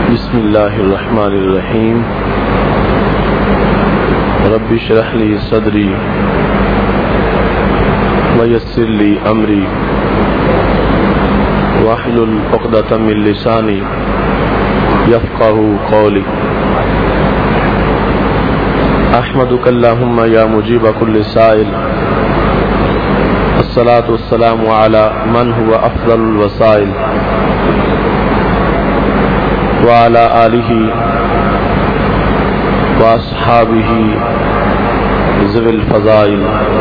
بسم اللہ الرحمن الرحیم رب اشرح لی صدری ویسر لی امری واحلل عقدۃ من لسانی یفقهوا قولی احمدک اللہم یا مجیب کل سائل الصلاة والسلام علی من هو افضل الوسائل وعلى آلہ واصحابہ ذوی الفضائل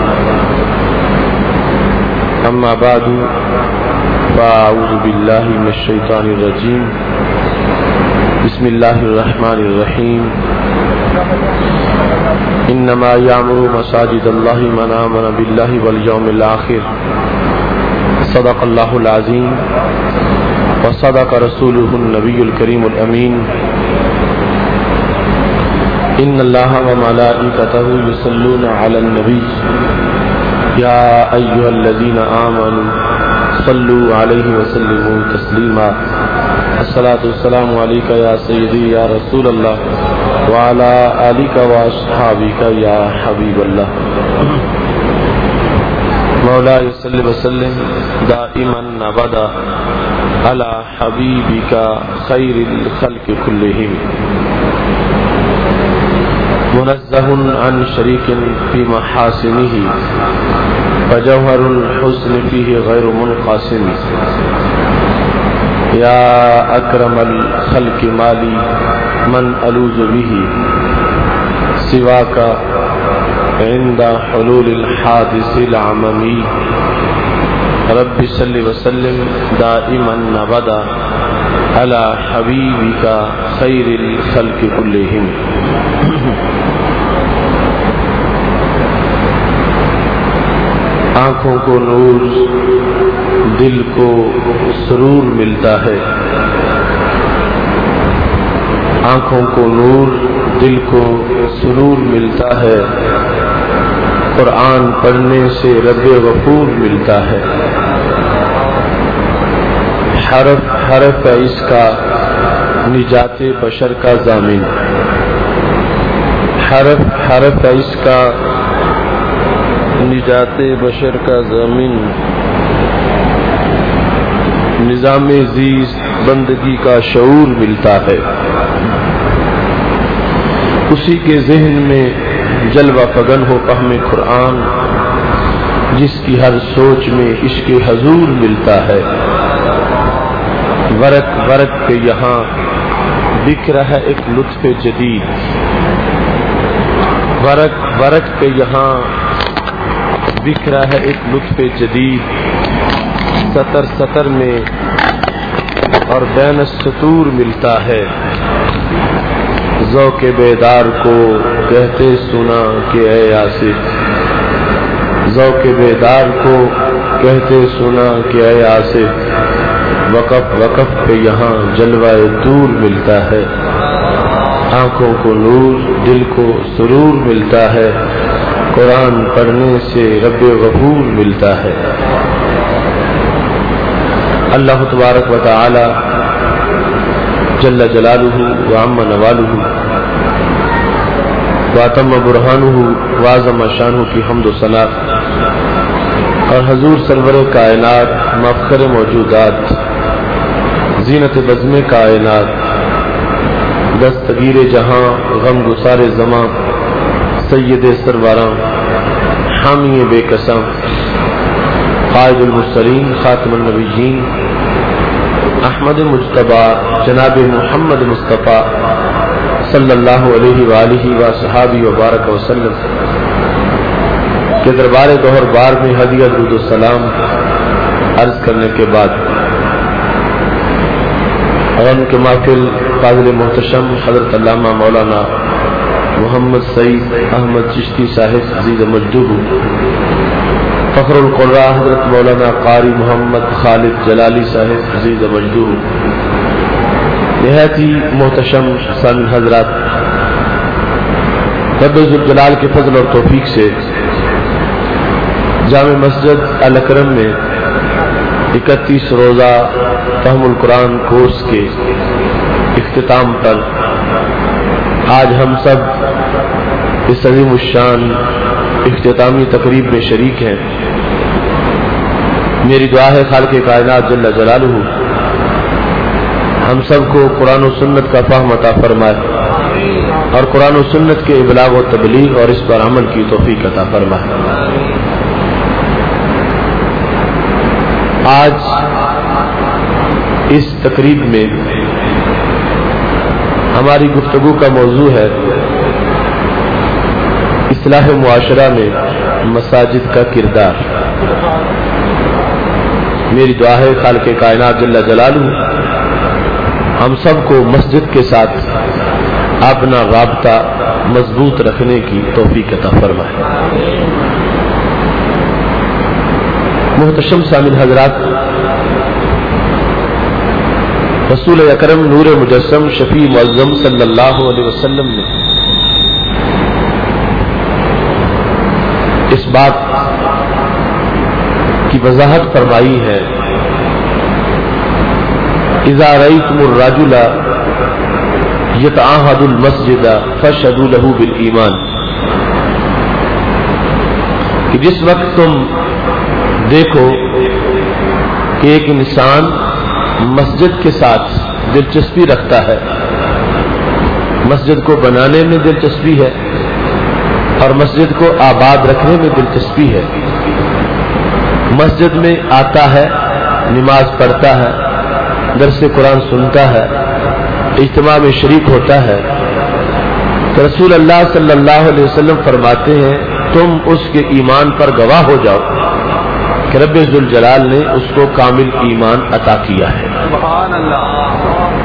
اما بعد فاعوذ باللہ من الشیطان الرجیم بسم اللہ الرحمن الرحیم انما یعمر مساجد اللہ من آمن باللہ والیوم الآخر صدق اللہ العظیم وصدق رسوله النبی الکریم الامین ان اللہ وملائکتہ یصلون علی النبی یا ایہا الذین آمنوا صلوا علیہ وسلموا تسلیما الصلاۃ والسلام علیک یا سیدی یا رسول اللہ وعلی آلک واصحابک یا حبیب اللہ مولاي صل وسلم دائما ابدا على حبيبك خير الخلق كلهم منزه عن شريك في محاسنه فجوهر الحسن فيه غير منقسم يا أكرم الخلق مالي من ألوذ به سواك عند حلول الحادث العممی رب صلی وسلم دائما ابدا علی حبیبک خیر الخلق کلہم آنکھوں کو نور دل کو سرور ملتا ہے آنکھوں کو نور دل کو سرور ملتا ہے قرآن پڑھنے سے رب غفور ملتا ہے حرف حرف ہے اس کا نجات بشر کا ضامن حرف حرف ہے اس کا نجات بشر کا ضامن نظام زیست بندگی کا شعور ملتا ہے اسی کے ذہن میں جلوہ فگن ہو فہم قرآن جس کی ہر سوچ میں عشق حضور ملتا ہے ورق ورق کے یہاں بکھ رہا ایک لطف جدید ورق ورق کے یہاں بکھ رہا ہے ایک لطف جدید سطر سطر میں اور بین السطور ملتا ہے ذوق بیدار کو کہتے سنا کہ اے آصف ذوق بیدار کو کہتے سنا کہ اے آصف وقف وقف پہ یہاں جلوہ دور ملتا ہے آنکھوں کو نور دل کو سرور ملتا ہے قرآن پڑھنے سے رب غفور ملتا ہے اللہ تبارک و تعالی جل جلالہ وعم نوالہ واتم برہانہ وعظم شانہ کی حمد و ثنا اور حضور سرور کائنات مفخر موجودات زینت بزم کائنات دستگیر جہاں غم گسار زماں سید سرواراں حامی بے قسم قائد المرسلین خاتم النبیین احمد مجتبی جناب محمد مصطفیٰ صلی اللہ علیہ وآلہ وصحابہ وبارک وسلم کے دربار گوہر بار میں ہدیہ درود و سلام عرض کرنے کے بعد غم کے محفل فاضل محتشم حضرت علامہ مولانا محمد سعید احمد چشتی صاحب عزیز مجدوب فخر القراء حضرت مولانا قاری محمد خالد جلالی صاحب عزیز مجدوب نہایت ہی محتشم سن حضرات رب ذوالجلال کے فضل اور توفیق سے جامع مسجد الاکرم میں 31 روزہ فہم القرآن کورس کے اختتام پر آج ہم سب اس عظیم الشان اختتامی تقریب میں شریک ہیں. میری دعا ہے خالق کائنات جل جلالہ ہم سب کو قرآن و سنت کا فہم عطا فرمائے اور قرآن و سنت کے ابلاغ و تبلیغ اور اس پر عمل کی توفیق عطا فرمائے. آج اس تقریب میں ہماری گفتگو کا موضوع ہے اصلاح معاشرہ میں مساجد کا کردار. میری دعا ہے خالق کائنات جل جلالہ ہم سب کو مسجد کے ساتھ اپنا رابطہ مضبوط رکھنے کی توفیق عطا فرمائے. محتشم سامعین حضرات، رسول اکرم نور مجسم شفیع معظم صلی اللہ علیہ وسلم نے اس بات کی وضاحت فرمائی ہے اذا رأيتم الرجل يتعاهد المسجد فاشهدوا له بالایمان، کہ جس وقت تم دیکھو کہ ایک انسان مسجد کے ساتھ دلچسپی رکھتا ہے، مسجد کو بنانے میں دلچسپی ہے اور مسجد کو آباد رکھنے میں دلچسپی ہے، مسجد میں آتا ہے، نماز پڑھتا ہے، درس قرآن سنتا ہے، اجتماع میں شریک ہوتا ہے، تو رسول اللہ صلی اللہ علیہ وسلم فرماتے ہیں تم اس کے ایمان پر گواہ ہو جاؤ کہ رب ذوالجلال نے اس کو کامل ایمان عطا کیا ہے. سبحان اللہ.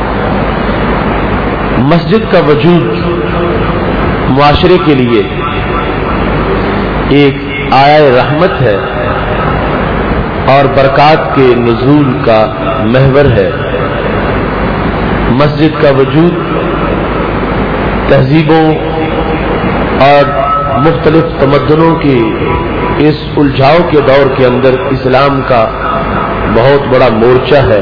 مسجد کا وجود معاشرے کے لیے ایک آیہ رحمت ہے اور برکات کے نزول کا محور ہے. مسجد کا وجود تہذیبوں اور مختلف تمدنوں کی اس الجھاؤ کے دور کے اندر اسلام کا بہت بڑا مورچہ ہے.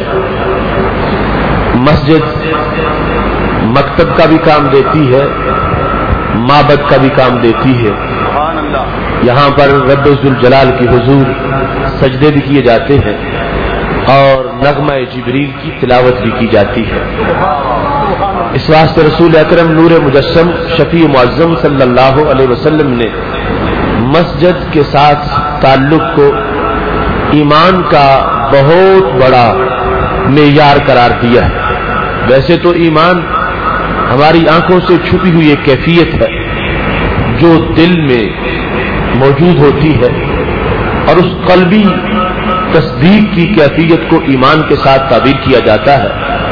مسجد مکتب کا بھی کام دیتی ہے، معبد کا بھی کام دیتی ہے. یہاں پر رب ذوالجلال کی حضور سجدے بھی کیے جاتے ہیں اور نغمہ جبریل کی تلاوت بھی کی جاتی ہے. اس واسطے رسول اکرم نور مجسم شفیع معظم صلی اللہ علیہ وسلم نے مسجد کے ساتھ تعلق کو ایمان کا بہت بڑا معیار قرار دیا ہے. ویسے تو ایمان ہماری آنکھوں سے چھپی ہوئی ایک کیفیت ہے جو دل میں موجود ہوتی ہے اور اس قلبی تصدیق کی کیفیت کو ایمان کے ساتھ تعبیر کیا جاتا ہے.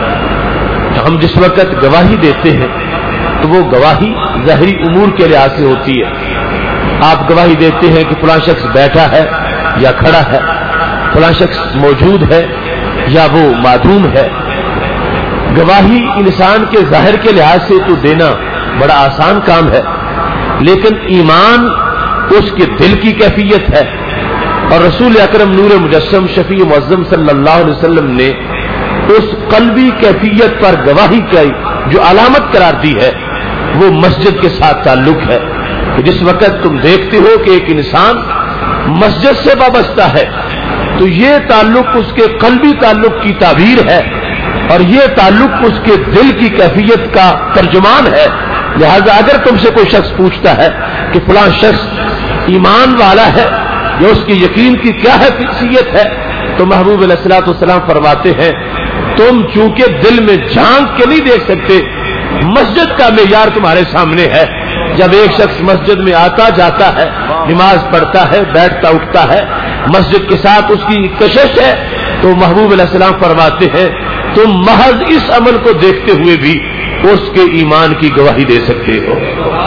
ہم جس وقت گواہی دیتے ہیں تو وہ گواہی ظاہری امور کے لحاظ سے ہوتی ہے. آپ گواہی دیتے ہیں کہ فلاں شخص بیٹھا ہے یا کھڑا ہے، فلاں شخص موجود ہے یا وہ معدوم ہے. گواہی انسان کے ظاہر کے لحاظ سے تو دینا بڑا آسان کام ہے، لیکن ایمان اس کے دل کی کیفیت ہے. اور رسول اکرم نور مجسم شفیع معظم صلی اللہ علیہ وسلم نے اس قلبی کیفیت پر گواہی کی جو علامت قرار دی ہے وہ مسجد کے ساتھ تعلق ہے. کہ جس وقت تم دیکھتے ہو کہ ایک انسان مسجد سے وابستہ ہے تو یہ تعلق اس کے قلبی تعلق کی تعبیر ہے اور یہ تعلق اس کے دل کی کیفیت کا ترجمان ہے. لہذا اگر تم سے کوئی شخص پوچھتا ہے کہ فلاں شخص ایمان والا ہے یا اس کی یقین کی کیا حیثیت ہے تو محبوب علیہ الصلوۃ والسلام فرماتے ہیں تم چونکہ دل میں جھانک کے نہیں دیکھ سکتے، مسجد کا معیار تمہارے سامنے ہے. جب ایک شخص مسجد میں آتا جاتا ہے، نماز پڑھتا ہے، بیٹھتا اٹھتا ہے، مسجد کے ساتھ اس کی کشش ہے، تو محبوب علیہ السلام فرماتے ہیں تم محض اس عمل کو دیکھتے ہوئے بھی اس کے ایمان کی گواہی دے سکتے ہو.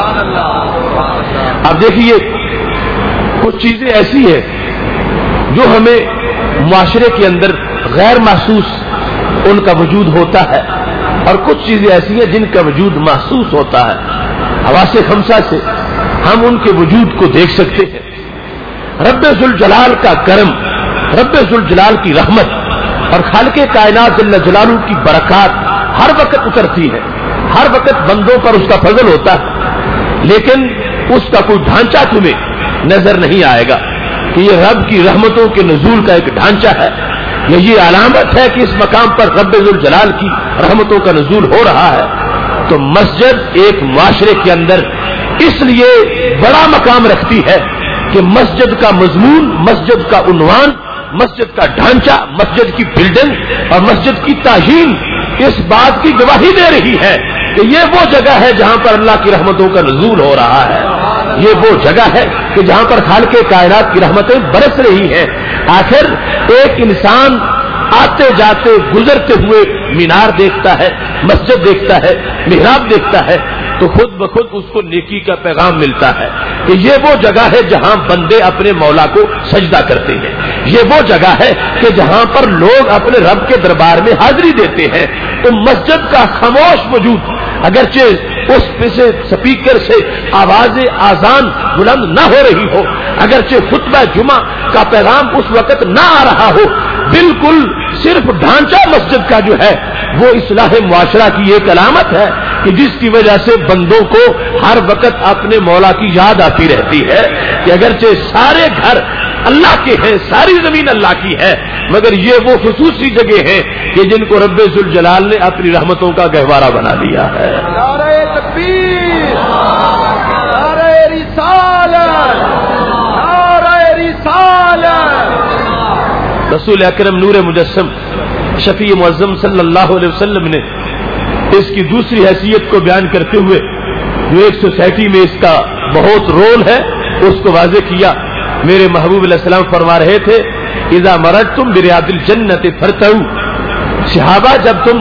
اب دیکھیے کچھ چیزیں ایسی ہیں جو ہمیں معاشرے کے اندر غیر محسوس ان کا وجود ہوتا ہے اور کچھ چیزیں ایسی ہیں جن کا وجود محسوس ہوتا ہے. حواس خمسہ سے ہم ان کے وجود کو دیکھ سکتے ہیں. رب ذوالجلال کا کرم، رب ذوالجلال کی رحمت اور خالق کائنات جل جلالہ کی برکات ہر وقت اترتی ہے، ہر وقت بندوں پر اس کا فضل ہوتا ہے، لیکن اس کا کوئی ڈھانچہ تمہیں نظر نہیں آئے گا کہ یہ رب کی رحمتوں کے نزول کا ایک ڈھانچہ ہے، یہ علامت ہے کہ اس مقام پر رب ذوالجلال کی رحمتوں کا نزول ہو رہا ہے۔ تو مسجد ایک معاشرے کے اندر اس لیے بڑا مقام رکھتی ہے کہ مسجد کا مضمون، مسجد کا عنوان، مسجد کا ڈھانچہ، مسجد کی بلڈنگ اور مسجد کی تعظیم اس بات کی گواہی دے رہی ہے کہ یہ وہ جگہ ہے جہاں پر اللہ کی رحمتوں کا نزول ہو رہا ہے، یہ وہ جگہ ہے کہ جہاں پر خالق کائنات کی رحمتیں برس رہی ہیں۔ آخر ایک انسان آتے جاتے گزرتے ہوئے مینار دیکھتا ہے، مسجد دیکھتا ہے، محراب دیکھتا ہے تو خود بخود اس کو نیکی کا پیغام ملتا ہے کہ یہ وہ جگہ ہے جہاں بندے اپنے مولا کو سجدہ کرتے ہیں، یہ وہ جگہ ہے کہ جہاں پر لوگ اپنے رب کے دربار میں حاضری دیتے ہیں۔ تو مسجد کا خاموش وجود اگرچہ اس سے سپیکر سے آواز اذان بلند نہ ہو رہی ہو، اگرچہ خطبہ جمعہ کا پیغام اس وقت نہ آ رہا ہو، بالکل صرف ڈھانچہ مسجد کا جو ہے وہ اصلاح معاشرہ کی ایک علامت ہے کہ جس کی وجہ سے بندوں کو ہر وقت اپنے مولا کی یاد آتی رہتی ہے کہ اگرچہ سارے گھر اللہ کے ہیں، ساری زمین اللہ کی ہے، مگر یہ وہ خصوصی جگہ ہیں کہ جن کو رب ذوالجلال نے اپنی رحمتوں کا گہوارہ بنا دیا ہے۔ نعرہ تکبیر، نعرہ رسالت، نعرہ رسالت۔ رسول اکرم نور مجسم شفیع معظم صلی اللہ علیہ وسلم نے اس کی دوسری حیثیت کو بیان کرتے ہوئے جو ایک سوسائٹی میں اس کا بہت رول ہے اس کو واضح کیا۔ میرے محبوب علیہ السلام فرما رہے تھے اذا مررتم بریاض الجنت فرتعوا، صحابہ جب تم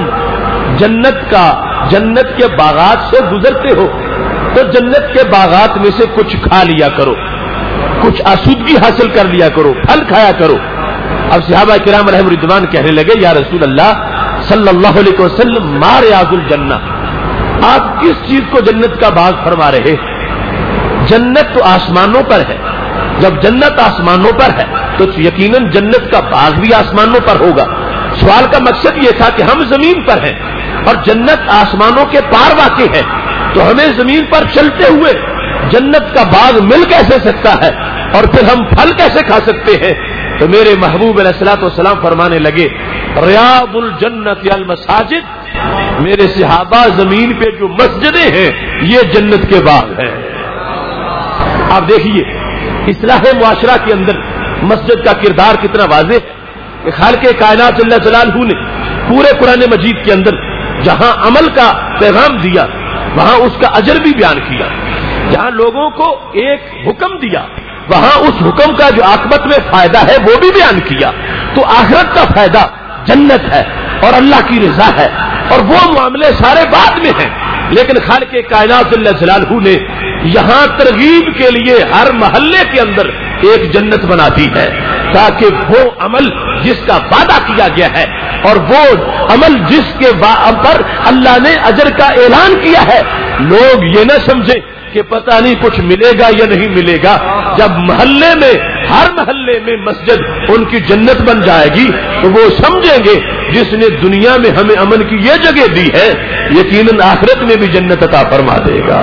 جنت کے باغات سے گزرتے ہو تو جنت کے باغات میں سے کچھ کھا لیا کرو، کچھ آسودگی حاصل کر لیا کرو، پھل کھایا کرو۔ اب صحابہ کرام علیہم رضوان کہنے لگے یا رسول اللہ صلی اللہ علیہ وسلم ما ریاض الجنہ، آپ کس چیز کو جنت کا باغ فرما رہے؟ جنت تو آسمانوں پر ہے، جب جنت آسمانوں پر ہے تو یقیناً جنت کا باغ بھی آسمانوں پر ہوگا۔ سوال کا مقصد یہ تھا کہ ہم زمین پر ہیں اور جنت آسمانوں کے پار واقع ہے، تو ہمیں زمین پر چلتے ہوئے جنت کا باغ مل کیسے سکتا ہے اور پھر ہم پھل کیسے کھا سکتے ہیں؟ تو میرے محبوب علیہ الصلوۃ والسلام فرمانے لگے ریاض الجنت المساجد، میرے صحابہ زمین پہ جو مسجدیں ہیں یہ جنت کے باغ ہیں۔ آپ دیکھیے اصلاح معاشرہ کے اندر مسجد کا کردار کتنا واضح ہے کہ خالق کائنات جل جلالہ نے پورے قرآن مجید کے اندر جہاں عمل کا پیغام دیا وہاں اس کا اجر بھی بیان کیا، جہاں لوگوں کو ایک حکم دیا وہاں اس حکم کا جو عاقبت میں فائدہ ہے وہ بھی بیان کیا۔ تو آخرت کا فائدہ جنت ہے اور اللہ کی رضا ہے اور وہ معاملے سارے بعد میں ہیں، لیکن خالق کائنات جل جلالہ نے یہاں ترغیب کے لیے ہر محلے کے اندر ایک جنت بنا دی ہے تاکہ وہ عمل جس کا وعدہ کیا گیا ہے اور وہ عمل جس کے پر اللہ نے اجر کا اعلان کیا ہے لوگ یہ نہ سمجھیں کہ پتہ نہیں کچھ ملے گا یا نہیں ملے گا۔ جب محلے میں ہر محلے میں مسجد ان کی جنت بن جائے گی تو وہ سمجھیں گے جس نے دنیا میں ہمیں امن کی یہ جگہ دی ہے یقیناً آخرت میں بھی جنت عطا فرما دے گا۔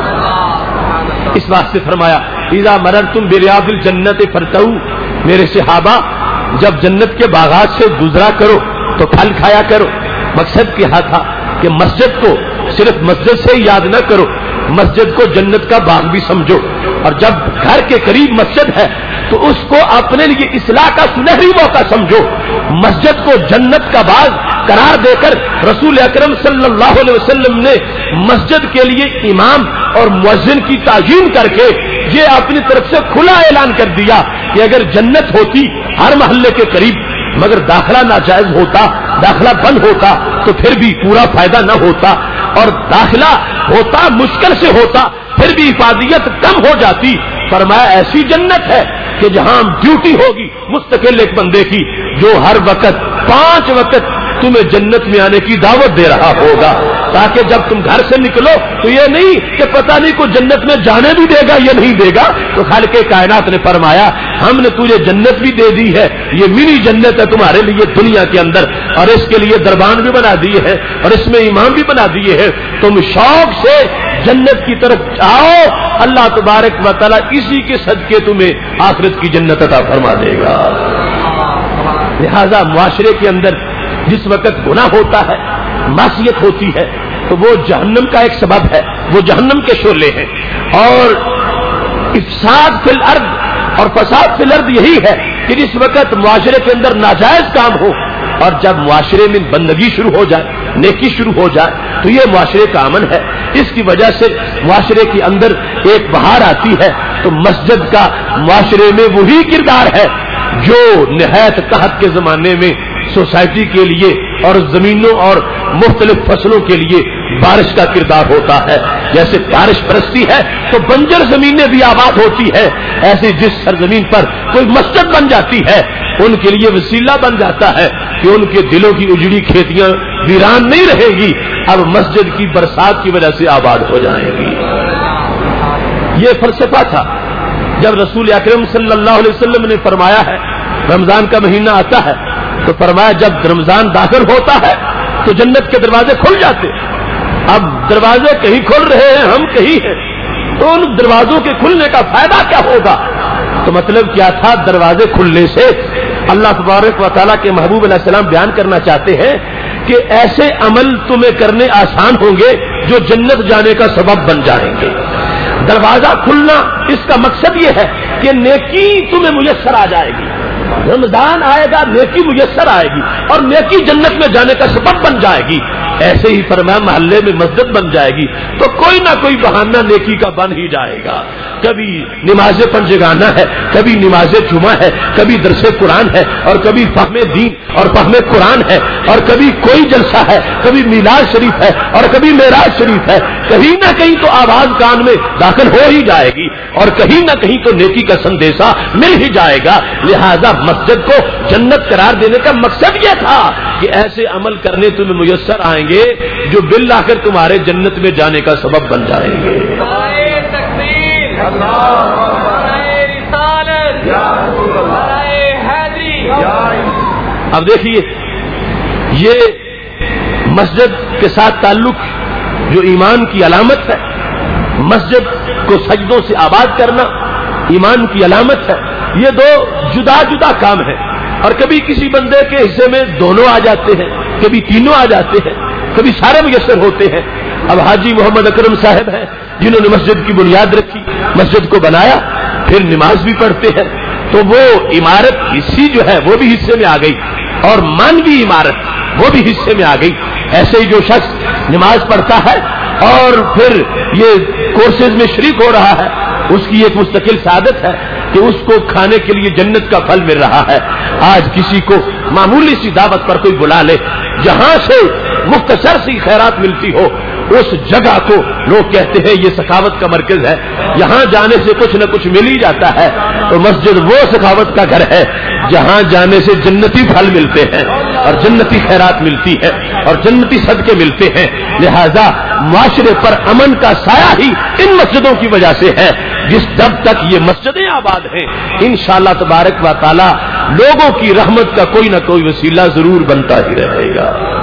اس واسطے فرمایا اذا مررتم بریاض الجنت فرتعوا، میرے صحابہ جب جنت کے باغات سے گزرا کرو تو پھل کھایا کرو۔ مقصد کیا تھا کہ مسجد کو صرف مسجد سے یاد نہ کرو، مسجد کو جنت کا باغ بھی سمجھو، اور جب گھر کے قریب مسجد ہے تو اس کو اپنے لیے اصلاح کا سنہری موقع سمجھو۔ مسجد کو جنت کا باغ قرار دے کر رسول اکرم صلی اللہ علیہ وسلم نے مسجد کے لیے امام اور مؤذن کی تعیین کر کے یہ اپنی طرف سے کھلا اعلان کر دیا کہ اگر جنت ہوتی ہر محلے کے قریب مگر داخلہ ناجائز ہوتا، داخلہ بند ہوتا تو پھر بھی پورا فائدہ نہ ہوتا، اور داخلہ ہوتا مشکل سے ہوتا پھر بھی حفاظت کم ہو جاتی۔ فرمایا ایسی جنت ہے کہ جہاں ڈیوٹی ہوگی مستقل ایک بندے کی جو ہر وقت 5 وقت تمہیں جنت میں آنے کی دعوت دے رہا ہوگا، تاکہ جب تم گھر سے نکلو تو یہ نہیں کہ پتہ نہیں کوئی جنت میں جانے بھی دے گا یا نہیں دے گا۔ تو خالق کائنات نے فرمایا ہم نے تجھے جنت بھی دے دی ہے، یہ منی جنت ہے تمہارے لیے دنیا کے اندر، اور اس کے لیے دربان بھی بنا دیے ہیں اور اس میں امام بھی بنا دیے ہیں، تم شوق سے جنت کی طرف آؤ، اللہ تبارک و تعالیٰ اسی کے صدقے تمہیں آخرت کی جنت عطا فرما دے گا۔ لہذا معاشرے کے اندر جس وقت گناہ ہوتا ہے، معصیت ہوتی ہے، تو وہ جہنم کا ایک سبب ہے، وہ جہنم کے شعلے ہیں، اور افساد فی الارض اور فساد فی الارض یہی ہے کہ جس وقت معاشرے کے اندر ناجائز کام ہو اور جب معاشرے میں بندگی شروع ہو جائے، نیکی شروع ہو جائے، تو یہ معاشرے کا امن ہے۔ اس کی وجہ سے معاشرے کے اندر ایک بہار آتی ہے، تو مسجد کا معاشرے میں وہی کردار ہے جو نہایت قحط کے زمانے میں سوسائٹی کے لیے اور زمینوں اور مختلف فصلوں کے لیے بارش کا کردار ہوتا ہے۔ جیسے بارش برستی ہے تو بنجر زمینیں بھی آباد ہوتی ہے، ایسے جس سرزمین پر کوئی مسجد بن جاتی ہے ان کے لیے وسیلہ بن جاتا ہے کہ ان کے دلوں کی اجڑی کھیتیاں ویران نہیں رہے گی، اب مسجد کی برسات کی وجہ سے آباد ہو جائیں گی۔ یہ فلسفہ تھا جب رسول اکرم صلی اللہ علیہ وسلم نے فرمایا ہے رمضان کا مہینہ آتا ہے تو فرمایا جب رمضان داخل ہوتا ہے تو جنت کے دروازے کھل جاتے، اب دروازے کہیں کھل رہے ہیں ہم کہیں ہیں، تو ان دروازوں کے کھلنے کا فائدہ کیا ہوگا؟ تو مطلب کیا تھا؟ دروازے کھلنے سے اللہ تبارک و تعالیٰ کے محبوب علیہ السلام بیان کرنا چاہتے ہیں کہ ایسے عمل تمہیں کرنے آسان ہوں گے جو جنت جانے کا سبب بن جائیں گے۔ دروازہ کھلنا اس کا مقصد یہ ہے کہ نیکی تمہیں میسر آ جائے گی، رمضان آئے گا نیکی میسر آئے گی اور نیکی جنت میں جانے کا سبب بن جائے گی۔ ایسے ہی فرمایا محلے میں مسجد بن جائے گی تو کوئی نہ کوئی بہانہ نیکی کا بن ہی جائے گا، کبھی نماز پنجگانہ ہے، کبھی نماز جمعہ ہے، کبھی درس قرآن ہے، اور کبھی فہم دین اور فہم قرآن ہے، اور کبھی کوئی جلسہ ہے، کبھی میلاد شریف ہے اور کبھی معراج شریف ہے، کہیں نہ کہیں تو آواز کان میں داخل ہو ہی جائے گی اور کہیں نہ کہیں تو نیکی کا سندیشہ مل ہی جائے گا۔ لہذا مسجد کو جنت قرار دینے کا مقصد یہ تھا کہ ایسے عمل کرنے تمہیں میسر آئیں گے جو بالآخر تمہارے جنت میں جانے کا سبب بن جائیں گے۔ اب دیکھیے یہ مسجد کے ساتھ تعلق جو ایمان کی علامت ہے، مسجد کو سجدوں سے آباد کرنا ایمان کی علامت ہے۔ یہ دو جدا جدا کام ہیں اور کبھی کسی بندے کے حصے میں دونوں آ جاتے ہیں، کبھی تینوں آ جاتے ہیں، کبھی سارے میسر ہوتے ہیں۔ اب حاجی محمد اکرم صاحب ہیں جنہوں نے مسجد کی بنیاد رکھی، مسجد کو بنایا، پھر نماز بھی پڑھتے ہیں، تو وہ عمارت حصی جو ہے وہ بھی حصے میں آ گئی اور مانوی عمارت وہ بھی حصے میں آ گئی۔ ایسے ہی جو شخص نماز پڑھتا ہے اور پھر یہ کورسز میں شریک ہو رہا ہے، اس کی ایک مستقل سعادت ہے کہ اس کو کھانے کے لیے جنت کا پھل مل رہا ہے۔ آج کسی کو معمولی سی دعوت پر کوئی بلا لے، جہاں سے مختصر سی خیرات ملتی ہو، اس جگہ کو لوگ کہتے ہیں یہ سخاوت کا مرکز ہے، یہاں جانے سے کچھ نہ کچھ مل ہی جاتا ہے۔ تو مسجد وہ سخاوت کا گھر ہے جہاں جانے سے جنتی پھل ملتے ہیں اور جنتی خیرات ملتی ہے اور جنتی صدقے ملتے ہیں۔ لہذا معاشرے پر امن کا سایہ ہی ان مسجدوں کی وجہ سے ہے۔ جب تک یہ مسجدیں آباد ہیں انشاءاللہ تبارک و تعالی لوگوں کی رحمت کا کوئی نہ کوئی وسیلہ ضرور بنتا ہی رہے گا۔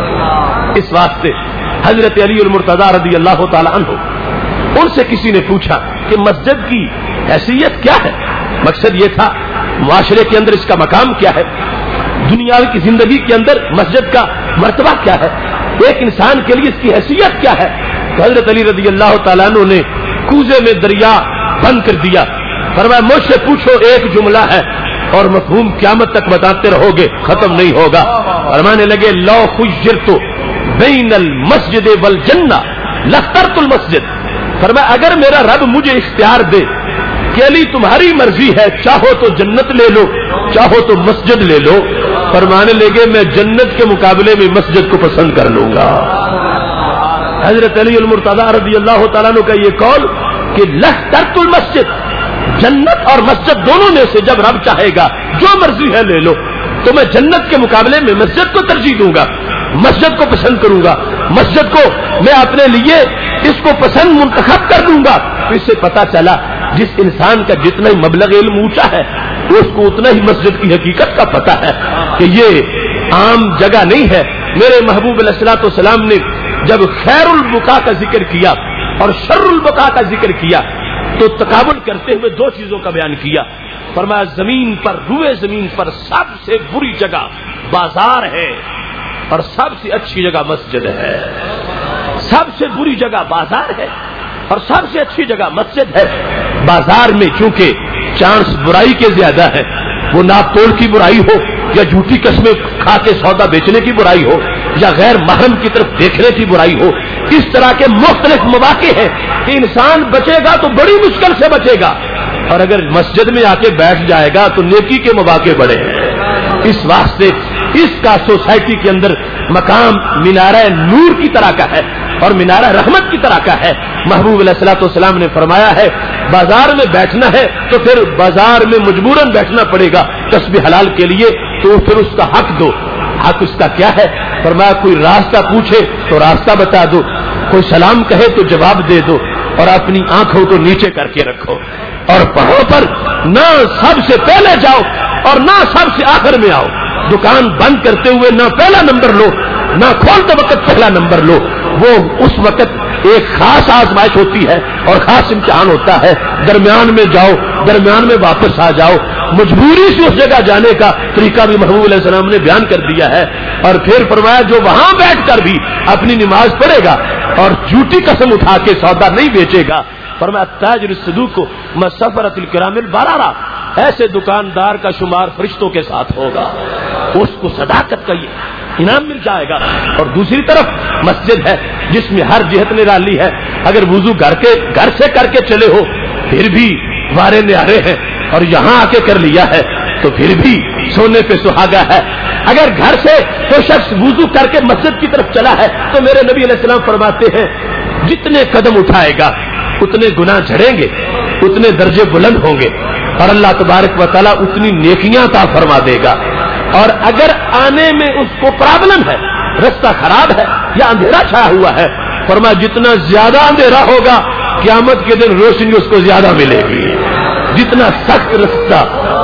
اس واسطے حضرت علی المرتضی رضی اللہ تعالی عنہ ان سے کسی نے پوچھا کہ مسجد کی حیثیت کیا ہے؟ مقصد یہ تھا معاشرے کے اندر اس کا مقام کیا ہے، دنیا کی زندگی کے اندر مسجد کا مرتبہ کیا ہے، ایک انسان کے لیے اس کی حیثیت کیا ہے؟ تو حضرت علی رضی اللہ تعالیٰ عنہ نے کوزے میں دریا بند کر دیا، فرمایا مجھ سے پوچھو ایک جملہ ہے اور مفہوم قیامت تک بتاتے رہو گے، ختم نہیں ہوگا۔ فرمانے لگے لو خیرت بین المسجد والجنہ لاخترت المسجد، فرمایا اگر میرا رب مجھے اختیار دے کہ علی تمہاری مرضی ہے، چاہو تو جنت لے لو چاہو تو مسجد لے لو، فرمانے لگے میں جنت کے مقابلے میں مسجد کو پسند کر لوں گا۔ حضرت علی المرتضی رضی اللہ تعالیٰ عنہ کا یہ قول کہ لاخترت المسجد، جنت اور مسجد دونوں میں سے جب رب چاہے گا جو مرضی ہے لے لو، تو میں جنت کے مقابلے میں مسجد کو ترجیح دوں گا۔ مسجد کو پسند کروں گا، مسجد کو میں اپنے لیے اس کو پسند منتخب کر دوں گا۔ تو اس سے پتا چلا جس انسان کا جتنا ہی مبلغ علم اونچا ہے اس کو اتنا ہی مسجد کی حقیقت کا پتا ہے کہ یہ عام جگہ نہیں ہے۔ میرے محبوب علیہ الصلوۃ والسلام نے جب خیر البقاء کا ذکر کیا اور شر البقاء کا ذکر کیا تو تقابل کرتے ہوئے دو چیزوں کا بیان کیا۔ فرمایا زمین پر، روئے زمین پر سب سے بری جگہ بازار ہے اور سب سے اچھی جگہ مسجد ہے۔ سب سے بری جگہ بازار ہے اور سب سے اچھی جگہ مسجد ہے۔ بازار میں چونکہ چانس برائی کے زیادہ ہے، وہ ناپ توڑ کی برائی ہو یا جھوٹی قسمیں کھا کے سودا بیچنے کی برائی ہو یا غیر محرم کی طرف دیکھنے کی برائی ہو، اس طرح کے مختلف مواقع ہیں کہ انسان بچے گا تو بڑی مشکل سے بچے گا، اور اگر مسجد میں آ کے بیٹھ جائے گا تو نیکی کے مواقع بڑے ہیں۔ اس واسطے اس کا سوسائٹی کے اندر مقام مینارہ نور کی طرح کا ہے اور مینارہ رحمت کی طرح کا ہے۔ محبوب علیہ الصلوۃ والسلام نے فرمایا ہے بازار میں بیٹھنا ہے تو پھر بازار میں مجبوراً بیٹھنا پڑے گا کسب حلال کے لیے، تو پھر اس کا حق دو۔ حق اس کا کیا ہے؟ فرمایا کوئی راستہ پوچھے تو راستہ بتا دو، کوئی سلام کہے تو جواب دے دو، اور اپنی آنکھوں کو نیچے کر کے رکھو، اور پڑھو پر نہ سب سے پہلے جاؤ اور نہ سب سے آخر میں آؤ۔ دکان بند کرتے ہوئے نہ پہلا نمبر لو نہ کھولتے وقت پہلا نمبر لو۔ وہ اس وقت ایک خاص آزمائش ہوتی ہے اور خاص امتحان ہوتا ہے، درمیان میں جاؤ، درمیان میں واپس آ جاؤ۔ مجبوری سے اس جگہ جانے کا طریقہ بھی محبوب علیہ السلام نے بیان کر دیا ہے، اور پھر فرمایا جو وہاں بیٹھ کر بھی اپنی نماز پڑھے گا اور جھوٹی قسم اٹھا کے سودا نہیں بیچے گا، فرمایا تاجر الصدوق مسفرۃ الکرام البررہ، ایسے دکاندار کا شمار فرشتوں کے ساتھ ہوگا، اس کو صداقت کا یہ انعام مل جائے گا۔ اور دوسری طرف مسجد ہے جس میں ہر جہت نرالی ہے، اگر وضو گھر سے کر کے چلے ہو پھر بھی وارے نیارے ہیں، اور یہاں آ کے کر لیا ہے تو پھر بھی سونے پہ سہاگا ہے۔ اگر گھر سے کوئی شخص وضو کر کے مسجد کی طرف چلا ہے تو میرے نبی علیہ السلام فرماتے ہیں جتنے قدم اٹھائے گا اتنے گناہ جھڑیں گے، اتنے درجے بلند ہوں گے، اور اللہ تبارک و تعالیٰ اتنی نیکیاں عطا فرما دے گا۔ اور اگر آنے میں اس کو پرابلم ہے، رستہ خراب ہے یا اندھیرا چھایا ہوا ہے، فرمایا جتنا زیادہ اندھیرا ہوگا قیامت کے دن روشنی اس کو زیادہ ملے گی، جتنا سخت رستہ۔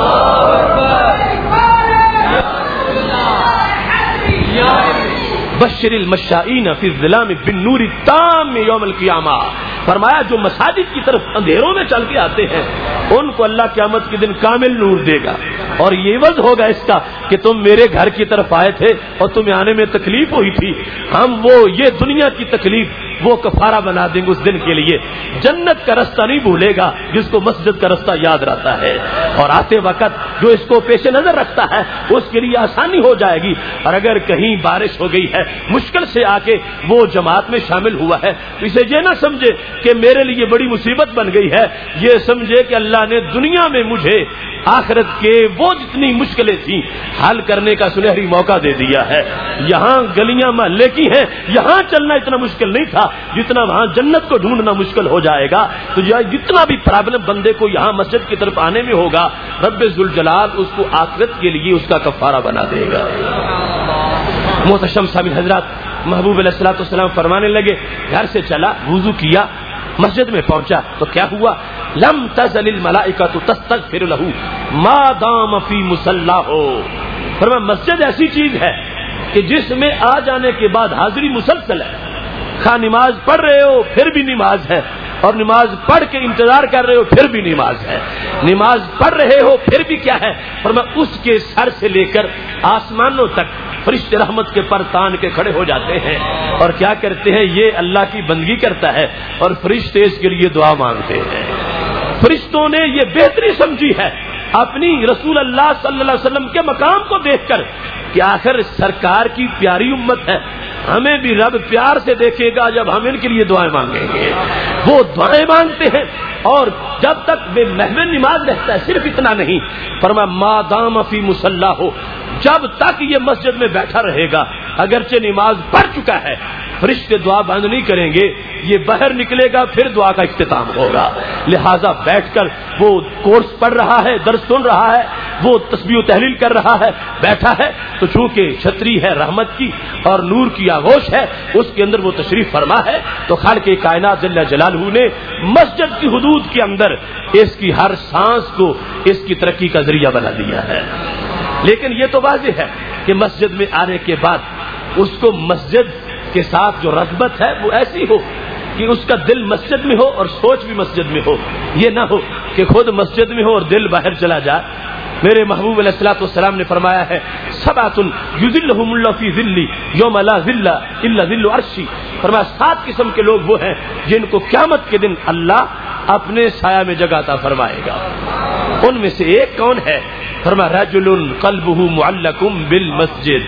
بشر المشائین فی الظلام بالنور التام یوم القیامہ، فرمایا جو مساجد کی طرف اندھیروں میں چل کے آتے ہیں ان کو اللہ قیامت کے دن کامل نور دے گا، اور یہ عوض ہوگا اس کا کہ تم میرے گھر کی طرف آئے تھے اور تمہیں آنے میں تکلیف ہوئی تھی، ہم وہ یہ دنیا کی تکلیف وہ کفارہ بنا دیں گے اس دن کے لیے۔ جنت کا رستہ نہیں بھولے گا جس کو مسجد کا رستہ یاد رہتا ہے، اور آتے وقت جو اس کو پیش نظر رکھتا ہے اس کے لیے آسانی ہو جائے گی۔ اور اگر کہیں بارش ہو گئی ہے، مشکل سے آ کے وہ جماعت میں شامل ہوا ہے تو اسے یہ نہ سمجھے کہ میرے لیے بڑی مصیبت بن گئی ہے، یہ سمجھے کہ اللہ نے دنیا میں مجھے آخرت کے وہ جتنی مشکلیں تھیں حل کرنے کا سنہری موقع دے دیا ہے۔ یہاں گلیاں محلے کی ہیں، یہاں چلنا اتنا مشکل نہیں تھا جتنا وہاں جنت کو ڈھونڈنا مشکل ہو جائے گا۔ تو جتنا بھی پرابلم بندے کو یہاں مسجد کی طرف آنے میں ہوگا، رب ذوالجلال اس کو آخرت کے لیے اس کا کفارہ بنا دے گا۔ محتشم سامعین حضرات، محبوب علیہ الصلوۃ والسلام فرمانے لگے گھر سے چلا، وضو کیا، مسجد میں پہنچا تو کیا ہوا؟ لم تزل الملائکۃ تستغفر له ما دام فی مصلاہ، فرمایا مسجد ایسی چیز ہے کہ جس میں آ جانے کے بعد حاضری مسلسل ہے، خواہ نماز پڑھ رہے ہو پھر بھی نماز ہے، اور نماز پڑھ کے انتظار کر رہے ہو پھر بھی نماز ہے، نماز پڑھ رہے ہو پھر بھی کیا ہے؟ فرمایا اس کے سر سے لے کر آسمانوں تک فرشتے رحمت کے پر تان کے کھڑے ہو جاتے ہیں، اور کیا کرتے ہیں؟ یہ اللہ کی بندگی کرتا ہے اور فرشتے اس کے لیے دعا مانگتے ہیں۔ فرشتوں نے یہ بہتری سمجھی ہے اپنی رسول اللہ صلی اللہ علیہ وسلم کے مقام کو دیکھ کر کہ آخر سرکار کی پیاری امت ہے، ہمیں بھی رب پیار سے دیکھے گا جب ہم ان کے لیے دعائیں مانگیں گے۔ وہ دعائیں مانگتے ہیں اور جب تک بے محو نماز رہتا ہے، صرف اتنا نہیں، فرمایا ما دام فی مصلاہ، جب تک یہ مسجد میں بیٹھا رہے گا اگرچہ نماز پڑھ چکا ہے فرشتے دعا بند نہیں کریں گے، یہ باہر نکلے گا پھر دعا کا اختتام ہوگا۔ لہذا بیٹھ کر وہ کورس پڑھ رہا ہے، درس سن رہا ہے، وہ تسبیح و تحلیل کر رہا ہے، بیٹھا ہے تو چونکہ چھتری ہے رحمت کی اور نور کی آغوش ہے، اس کے اندر وہ تشریف فرما ہے، تو خالق کائنات جل جلالہ نے مسجد کی حدود کے اندر اس کی ہر سانس کو اس کی ترقی کا ذریعہ بنا دیا ہے۔ لیکن یہ تو واضح ہے کہ مسجد میں آنے کے بعد اس کو مسجد کے ساتھ جو رغبت ہے وہ ایسی ہو کہ اس کا دل مسجد میں ہو اور سوچ بھی مسجد میں ہو، یہ نہ ہو کہ خود مسجد میں ہو اور دل باہر چلا جائے۔ میرے محبوب علیہ الصلوۃ والسلام نے فرمایا ہے سبعۃ یذلھم اللہ فی ذلی یوم لا ذل الا ذل عرشی، فرمایا 7 قسم کے لوگ وہ ہیں جن کو قیامت کے دن اللہ اپنے سایہ میں جگہ عطا فرمائے گا۔ ان میں سے ایک کون ہے؟ فرمایا رجل قلبہ معلق بالمسجد،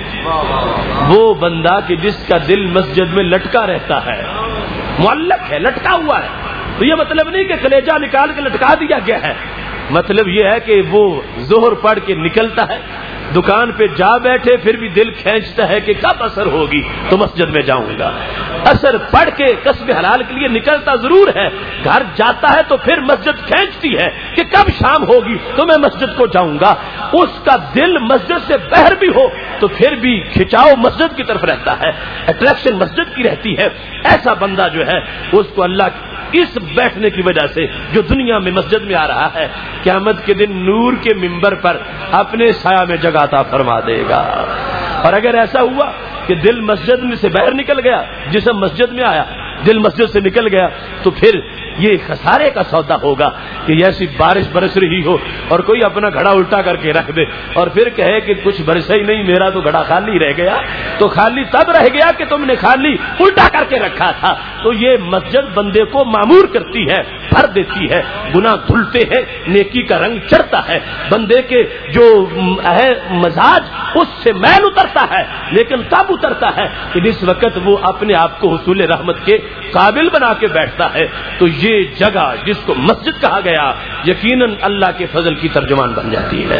وہ بندہ کہ جس کا دل مسجد میں لٹکا رہتا ہے، معلق ہے، لٹکا ہوا ہے۔ تو یہ مطلب نہیں کہ کلیجہ نکال کے لٹکا دیا گیا ہے، مطلب یہ ہے کہ وہ ظہر پڑھ کے نکلتا ہے، دکان پہ جا بیٹھے پھر بھی دل کھینچتا ہے کہ کب اثر ہوگی تو مسجد میں جاؤں گا۔ اثر پڑھ کے کسب حلال کے لیے نکلتا ضرور ہے، گھر جاتا ہے تو پھر مسجد کھینچتی ہے کہ کب شام ہوگی تو میں مسجد کو جاؤں گا۔ اس کا دل مسجد سے باہر بھی ہو تو پھر بھی کھچاؤ مسجد کی طرف رہتا ہے، اٹریکشن مسجد کی رہتی ہے۔ ایسا بندہ جو ہے اس کو اللہ اس بیٹھنے کی وجہ سے جو دنیا میں مسجد میں آ رہا ہے، قیامت کے دن نور کے منبر پر اپنے سایہ میں جگہ عطا فرما دے گا۔ اور اگر ایسا ہوا کہ دل مسجد میں سے باہر نکل گیا، جسم مسجد میں آیا دل مسجد سے نکل گیا، تو پھر یہ خسارے کا سودا ہوگا کہ ایسی بارش برس رہی ہو اور کوئی اپنا گھڑا الٹا کر کے رکھ دے اور پھر کہے کہ کچھ برسا ہی نہیں، میرا تو گھڑا خالی رہ گیا۔ تو خالی تب رہ گیا کہ تم نے خالی الٹا کر کے رکھا تھا۔ تو یہ مسجد بندے کو معمور کرتی ہے، بھر دیتی ہے، گناہ دھلتے ہیں، نیکی کا رنگ چڑھتا ہے، بندے کے جو ہے مزاج اس سے میل اترتا ہے، لیکن تب اترتا ہے کہ جس وقت وہ اپنے آپ کو حصول رحمت کے قابل بنا کے بیٹھتا ہے۔ تو یہ جگہ جس کو مسجد کہا گیا یقیناً اللہ کے فضل کی ترجمان بن جاتی ہے۔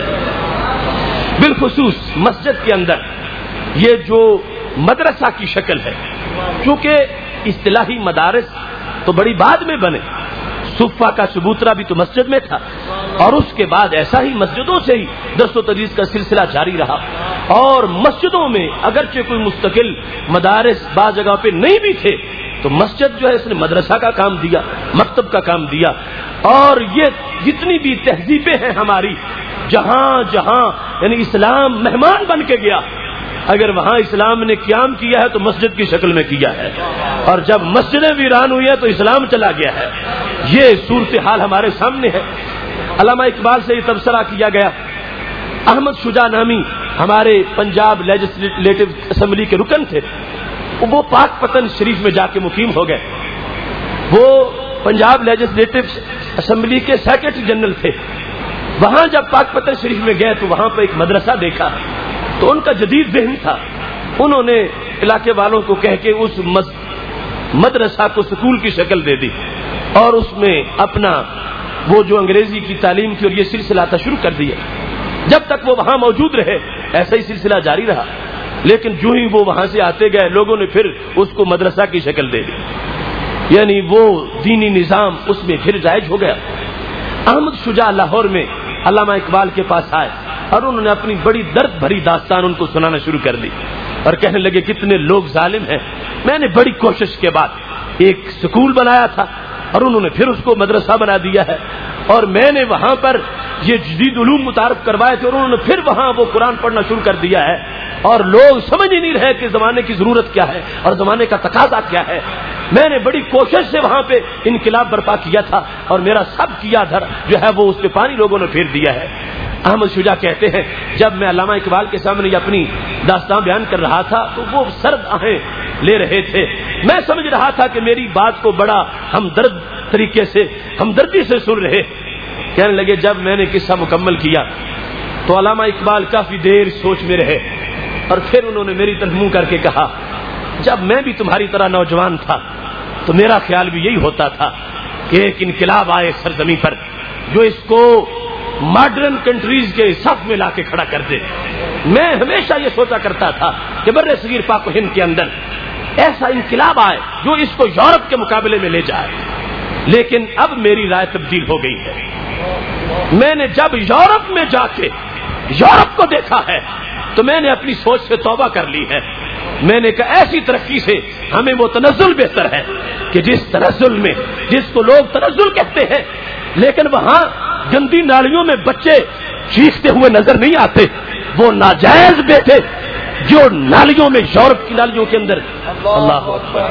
بالخصوص مسجد کے اندر یہ جو مدرسہ کی شکل ہے، چونکہ اصطلاحی مدارس تو بڑی بعد میں بنے، صفہ کا چبوترا بھی تو مسجد میں تھا، اور اس کے بعد ایسا ہی مسجدوں سے ہی درس و تدریس کا سلسلہ جاری رہا، اور مسجدوں میں اگرچہ کوئی مستقل مدارس بعض جگہ پہ نہیں بھی تھے تو مسجد جو ہے اس نے مدرسہ کا کام دیا، مکتب کا کام دیا۔ اور یہ جتنی بھی تہذیبیں ہیں ہماری، جہاں جہاں یعنی اسلام مہمان بن کے گیا، اگر وہاں اسلام نے قیام کیا ہے تو مسجد کی شکل میں کیا ہے، اور جب مسجدیں ویران ہوئی ہیں تو اسلام چلا گیا ہے۔ یہ صورتحال ہمارے سامنے ہے۔ علامہ اقبال سے یہ تبصرہ کیا گیا، احمد شجاع نامی ہمارے پنجاب لیجسلیٹو اسمبلی کے رکن تھے، وہ پاک پتن شریف میں جا کے مقیم ہو گئے۔ وہ پنجاب لیجسلیٹو اسمبلی کے سیکرٹری جنرل تھے۔ وہاں جب پاک پتن شریف میں گئے تو وہاں پہ ایک مدرسہ دیکھا، تو ان کا جدید ذہن تھا، انہوں نے علاقے والوں کو کہہ کے اس مدرسہ کو سکول کی شکل دے دی، اور اس میں اپنا وہ جو انگریزی کی تعلیم کی اور یہ سلسلہ تھا شروع کر دیا۔ جب تک وہ وہاں موجود رہے ایسا ہی سلسلہ جاری رہا، لیکن جو ہی وہ وہاں سے آتے گئے لوگوں نے پھر اس کو مدرسہ کی شکل دے دی، یعنی وہ دینی نظام اس میں پھر رائج ہو گیا۔ احمد شجاع لاہور میں علامہ اقبال کے پاس آئے اور انہوں نے اپنی بڑی درد بھری داستان ان کو سنانا شروع کر دی، اور کہنے لگے کتنے لوگ ظالم ہیں، میں نے بڑی کوشش کے بعد ایک سکول بنایا تھا اور انہوں نے پھر اس کو مدرسہ بنا دیا ہے، اور میں نے وہاں پر یہ جدید علوم متعارف کروائے تھے اور انہوں نے پھر وہاں وہ قرآن پڑھنا شروع کر دیا ہے، اور لوگ سمجھ ہی نہیں رہے کہ زمانے کی ضرورت کیا ہے اور زمانے کا تقاضا کیا ہے۔ میں نے بڑی کوشش سے وہاں پہ انقلاب برپا کیا تھا، اور میرا سب کیا دھر جو ہے وہ اس پہ پانی لوگوں نے پھیر دیا ہے۔ احمد شجاع کہتے ہیں جب میں علامہ اقبال کے سامنے یہ اپنی داستان بیان کر رہا تھا تو وہ سرد آہیں لے رہے تھے، میں سمجھ رہا تھا کہ میری بات کو بڑا ہمدرد طریقے سے ہمدردی سے سن رہے۔ کہنے لگے جب میں نے قصہ مکمل کیا تو علامہ اقبال کافی دیر سوچ میں رہے، اور پھر انہوں نے میری طرف منہ کر کے کہا جب میں بھی تمہاری طرح نوجوان تھا تو میرا خیال بھی یہی ہوتا تھا کہ ایک انقلاب آئے سرزمین پر جو اس کو ماڈرن کنٹریز کے صف میں لا کے کھڑا کر دے۔ میں ہمیشہ یہ سوچا کرتا تھا کہ بر صغیر پاک و ہند کے اندر ایسا انقلاب آئے جو اس کو یورپ کے مقابلے میں لے جائے. لیکن اب میری رائے تبدیل ہو گئی ہے. میں نے جب یورپ میں جا کے یورپ کو دیکھا ہے تو میں نے اپنی سوچ سے توبہ کر لی ہے. میں نے کہا ایسی ترقی سے ہمیں وہ تنزل بہتر ہے کہ جس تنزل میں جس کو لوگ تنزل کہتے ہیں لیکن وہاں گندی نالیوں میں بچے چیختے ہوئے نظر نہیں آتے، وہ ناجائز بیٹے جو نالیوں میں یورپ کی نالیوں کے اندر. اللہ اکبر.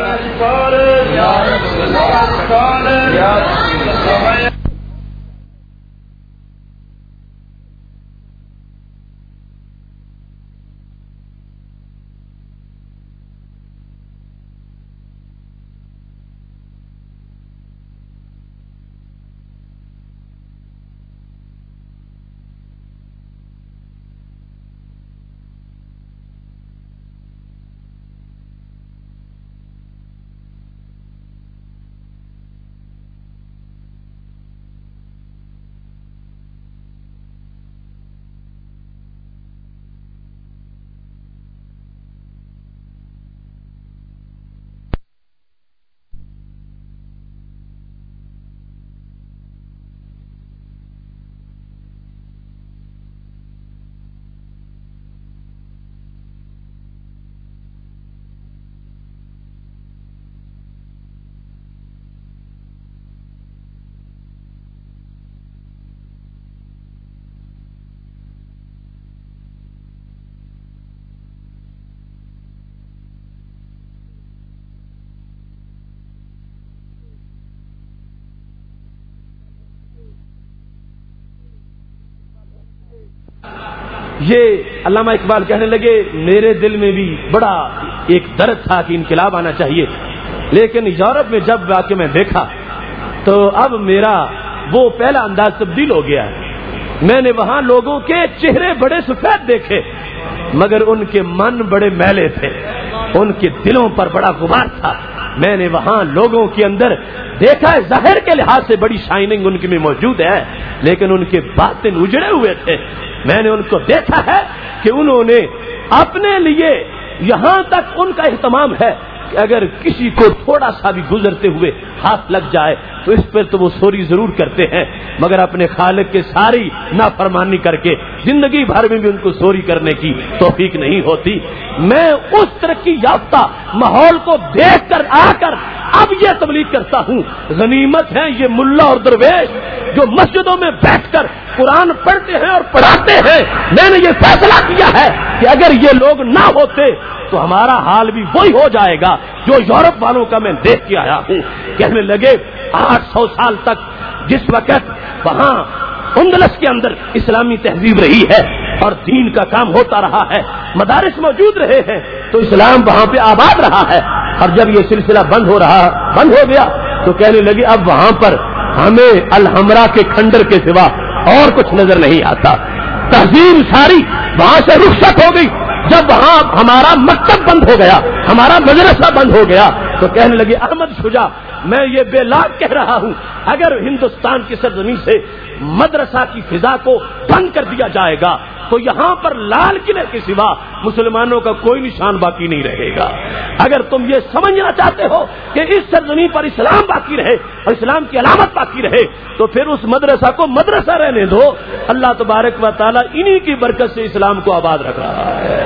یہ علامہ اقبال کہنے لگے میرے دل میں بھی بڑا ایک درد تھا کہ انقلاب آنا چاہیے، لیکن یورپ میں جب آ کے میں دیکھا تو اب میرا وہ پہلا انداز تبدیل ہو گیا ہے. میں نے وہاں لوگوں کے چہرے بڑے سفید دیکھے مگر ان کے من بڑے میلے تھے، ان کے دلوں پر بڑا غبار تھا. میں نے وہاں لوگوں کے اندر دیکھا ہے ظاہر کے لحاظ سے بڑی شائننگ ان کی میں موجود ہے لیکن ان کے باطن اجڑے ہوئے تھے. میں نے ان کو دیکھا ہے کہ انہوں نے اپنے لیے یہاں تک ان کا اہتمام ہے کہ اگر کسی کو تھوڑا سا بھی گزرتے ہوئے ہاتھ لگ جائے تو اس پر تو وہ سوری ضرور کرتے ہیں مگر اپنے خالق کے ساری نافرمانی کر کے زندگی بھر میں بھی ان کو سوری کرنے کی توفیق نہیں ہوتی. میں اس ترقی یافتہ ماحول کو دیکھ کر آ کر اب یہ تبلیغ کرتا ہوں غنیمت ہے یہ ملا اور درویش جو مسجدوں میں بیٹھ کر قرآن پڑھتے ہیں اور پڑھاتے ہیں. میں نے یہ فیصلہ کیا ہے کہ اگر یہ لوگ نہ ہوتے تو ہمارا حال بھی وہی ہو جائے گا جو یورپ والوں کا میں دیکھ کے آیا ہوں. کہنے لگے 800 سال تک جس وقت وہاں اندلس کے اندر اسلامی تہذیب رہی ہے اور دین کا کام ہوتا رہا ہے، مدارس موجود رہے ہیں تو اسلام وہاں پہ آباد رہا ہے. اور جب یہ سلسلہ بند ہو گیا تو کہنے لگے اب وہاں پر ہمیں الحمرا کے کھنڈر کے سوا اور کچھ نظر نہیں آتا. تہذیب ساری وہاں سے رخصت ہو گئی. جب وہاں ہمارا مکتب بند ہو گیا، ہمارا مدرسہ بند ہو گیا تو کہنے لگے احمد شجاع میں یہ بے لاگ کہہ رہا ہوں اگر ہندوستان کی سرزمین سے مدرسہ کی فضا کو بند کر دیا جائے گا تو یہاں پر لال قلعے کے سوا مسلمانوں کا کوئی نشان باقی نہیں رہے گا. اگر تم یہ سمجھنا چاہتے ہو کہ اس سرزمین پر اسلام باقی رہے اور اسلام کی علامت باقی رہے تو پھر اس مدرسہ کو مدرسہ رہنے دو. اللہ تبارک و تعالیٰ انہی کی برکت سے اسلام کو آباد رکھ رہا ہے.